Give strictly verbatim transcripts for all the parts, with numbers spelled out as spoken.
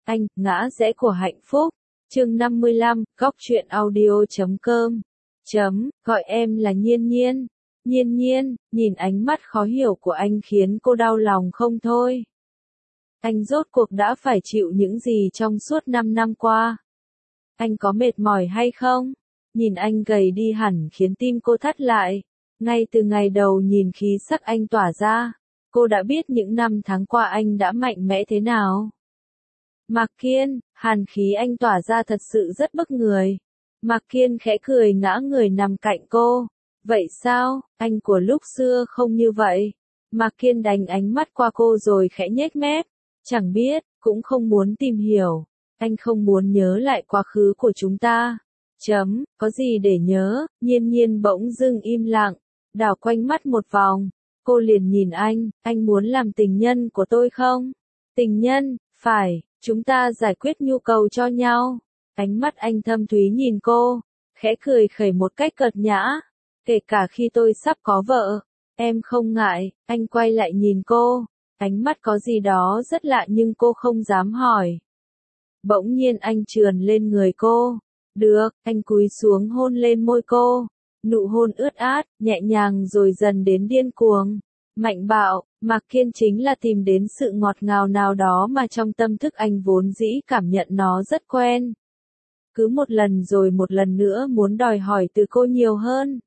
Anh, ngã rẽ của hạnh phúc. Chương năm mươi lăm, góc truyện audio chấm com. Chấm, gọi em là Nhiên Nhiên. Nhiên Nhiên, nhìn ánh mắt khó hiểu của anh khiến cô đau lòng không thôi. Anh rốt cuộc đã phải chịu những gì trong suốt năm năm qua? Anh có mệt mỏi hay không? Nhìn anh gầy đi hẳn khiến tim cô thắt lại. Ngay từ ngày đầu nhìn khí sắc anh tỏa ra, cô đã biết những năm tháng qua anh đã mạnh mẽ thế nào. Mạc Kiên, hàn khí anh tỏa ra thật sự rất bức người. Mạc Kiên khẽ cười ngã người nằm cạnh cô. Vậy sao, anh của lúc xưa không như vậy? Mạc Kiên đánh ánh mắt qua cô rồi khẽ nhếch mép. Chẳng biết, cũng không muốn tìm hiểu. Anh không muốn nhớ lại quá khứ của chúng ta. Chấm, có gì để nhớ? Nhiên Nhiên bỗng dưng im lặng, đảo quanh mắt một vòng. Cô liền nhìn anh, anh muốn làm tình nhân của tôi không? Tình nhân, phải, chúng ta giải quyết nhu cầu cho nhau. Ánh mắt anh thâm thúy nhìn cô, khẽ cười khẩy một cách cợt nhã. Kể cả khi tôi sắp có vợ, em không ngại. Anh quay lại nhìn cô, ánh mắt có gì đó rất lạ nhưng cô không dám hỏi. Bỗng nhiên anh trườn lên người cô. Được, anh cúi xuống hôn lên môi cô. Nụ hôn ướt át, nhẹ nhàng rồi dần đến điên cuồng. Mạnh bạo, Mạc Kiên chính là tìm đến sự ngọt ngào nào đó mà trong tâm thức anh vốn dĩ cảm nhận nó rất quen. Cứ một lần rồi một lần nữa muốn đòi hỏi từ cô nhiều hơn.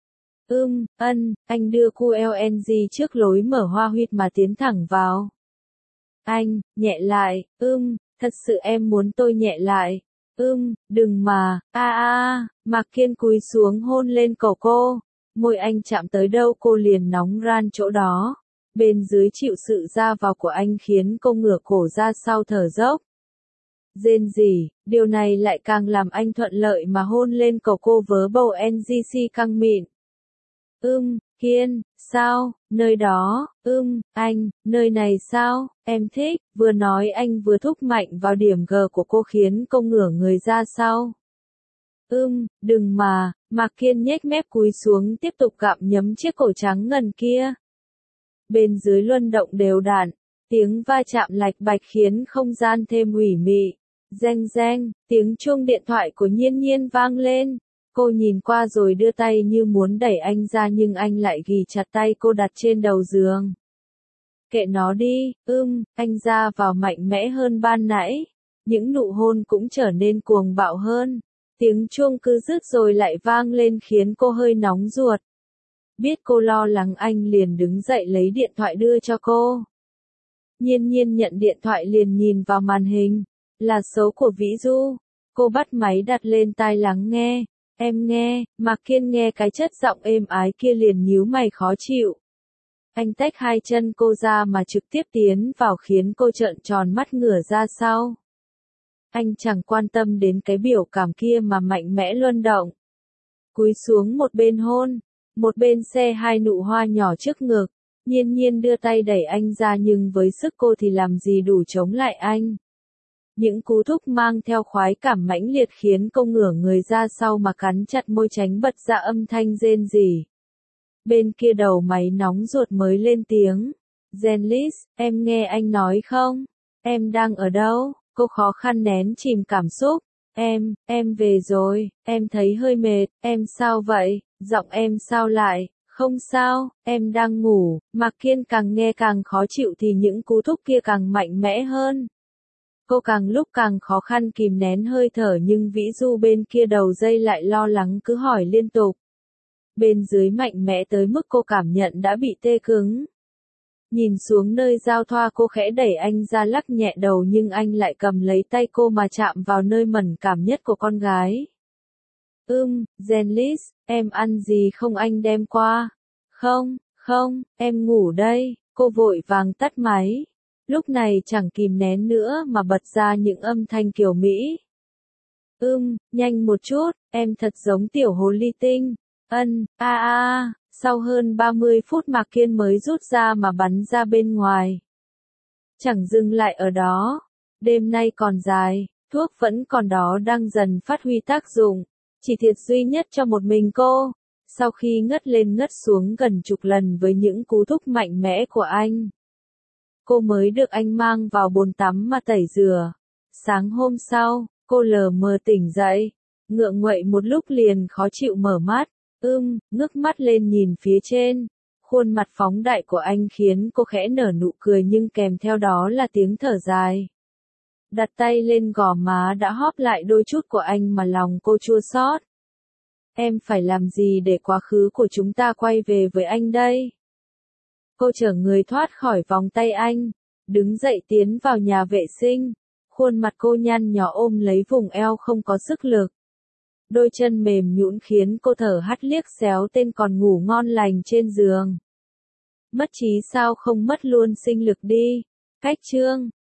Ưm, ân, anh đưa cô lờ en giê trước lối mở hoa huyệt mà tiến thẳng vào. Anh, nhẹ lại, ưm, thật sự em muốn tôi nhẹ lại. Ưm, đừng mà, a a, Mạc Kiên cúi xuống hôn lên cổ cô. Môi anh chạm tới đâu cô liền nóng ran chỗ đó. Bên dưới chịu sự ra vào của anh khiến cô ngửa cổ ra sau thở dốc. Rên rỉ, điều này lại càng làm anh thuận lợi mà hôn lên cổ cô vớ bầu en giê xê căng mịn. Ưm, Kiên, sao, nơi đó, ưm, anh, nơi này sao, em thích, vừa nói anh vừa thúc mạnh vào điểm G của cô khiến cô ngửa người ra sau. Ưm, đừng mà, Mạc Kiên nhếch mép cúi xuống tiếp tục gặm nhấm chiếc cổ trắng ngần kia. Bên dưới luân động đều đặn, tiếng va chạm lạch bạch khiến không gian thêm ủy mị. Reng reng, tiếng chuông điện thoại của Nhiên Nhiên vang lên. Cô nhìn qua rồi đưa tay như muốn đẩy anh ra nhưng anh lại ghì chặt tay cô đặt trên đầu giường. Kệ nó đi, ưm, anh ra vào mạnh mẽ hơn ban nãy. Những nụ hôn cũng trở nên cuồng bạo hơn. Tiếng chuông cứ dứt rồi lại vang lên khiến cô hơi nóng ruột. Biết cô lo lắng anh liền đứng dậy lấy điện thoại đưa cho cô. Nhiên Nhiên nhận điện thoại liền nhìn vào màn hình. Là số của Vĩ Du. Cô bắt máy đặt lên tai lắng nghe. Em nghe, Mạc Kiên nghe cái chất giọng êm ái kia liền nhíu mày khó chịu. Anh tách hai chân cô ra mà trực tiếp tiến vào khiến cô trợn tròn mắt ngửa ra sau. Anh chẳng quan tâm đến cái biểu cảm kia mà mạnh mẽ luân động. Cúi xuống một bên hôn, một bên xe hai nụ hoa nhỏ trước ngực. Nhiên Nhiên đưa tay đẩy anh ra nhưng với sức cô thì làm gì đủ chống lại anh. Những cú thúc mang theo khoái cảm mãnh liệt khiến cô ngửa người ra sau mà cắn chặt môi tránh bật ra âm thanh rên rỉ. Bên kia đầu máy nóng ruột mới lên tiếng. Zenlis, em nghe anh nói không? Em đang ở đâu? Cô khó khăn nén chìm cảm xúc. Em, em về rồi, em thấy hơi mệt, em sao vậy? Giọng em sao lại? Không sao, em đang ngủ. Mạc Kiên càng nghe càng khó chịu thì những cú thúc kia càng mạnh mẽ hơn. Cô càng lúc càng khó khăn kìm nén hơi thở nhưng Vĩ Du bên kia đầu dây lại lo lắng cứ hỏi liên tục. Bên dưới mạnh mẽ tới mức cô cảm nhận đã bị tê cứng. Nhìn xuống nơi giao thoa cô khẽ đẩy anh ra lắc nhẹ đầu nhưng anh lại cầm lấy tay cô mà chạm vào nơi mẫn cảm nhất của con gái. Ưm, Zenlis, em ăn gì không anh đem qua? Không, không, em ngủ đây, cô vội vàng tắt máy. Lúc này chẳng kìm nén nữa mà bật ra những âm thanh kiểu Mỹ. Ưm, nhanh một chút, em thật giống tiểu hồ ly tinh. Ân, a a, sau hơn ba mươi phút Mạc Kiên mới rút ra mà bắn ra bên ngoài. Chẳng dừng lại ở đó, đêm nay còn dài, thuốc vẫn còn đó đang dần phát huy tác dụng, chỉ thiệt duy nhất cho một mình cô. Sau khi ngất lên ngất xuống gần chục lần với những cú thúc mạnh mẽ của anh, cô mới được anh mang vào bồn tắm mà tẩy rửa. Sáng hôm sau, cô lờ mờ tỉnh dậy, ngượng nguậy một lúc liền khó chịu mở mắt, ưm, ngước mắt lên nhìn phía trên. Khuôn mặt phóng đại của anh khiến cô khẽ nở nụ cười nhưng kèm theo đó là tiếng thở dài. Đặt tay lên gò má đã hóp lại đôi chút của anh mà lòng cô chua xót. Em phải làm gì để quá khứ của chúng ta quay về với anh đây? Cô chở người thoát khỏi vòng tay anh, đứng dậy tiến vào nhà vệ sinh. Khuôn mặt cô nhăn nhó ôm lấy vùng eo không có sức lực. Đôi chân mềm nhũn khiến cô thở hắt liếc xéo tên còn ngủ ngon lành trên giường. Mất trí sao không mất luôn sinh lực đi. Cách chương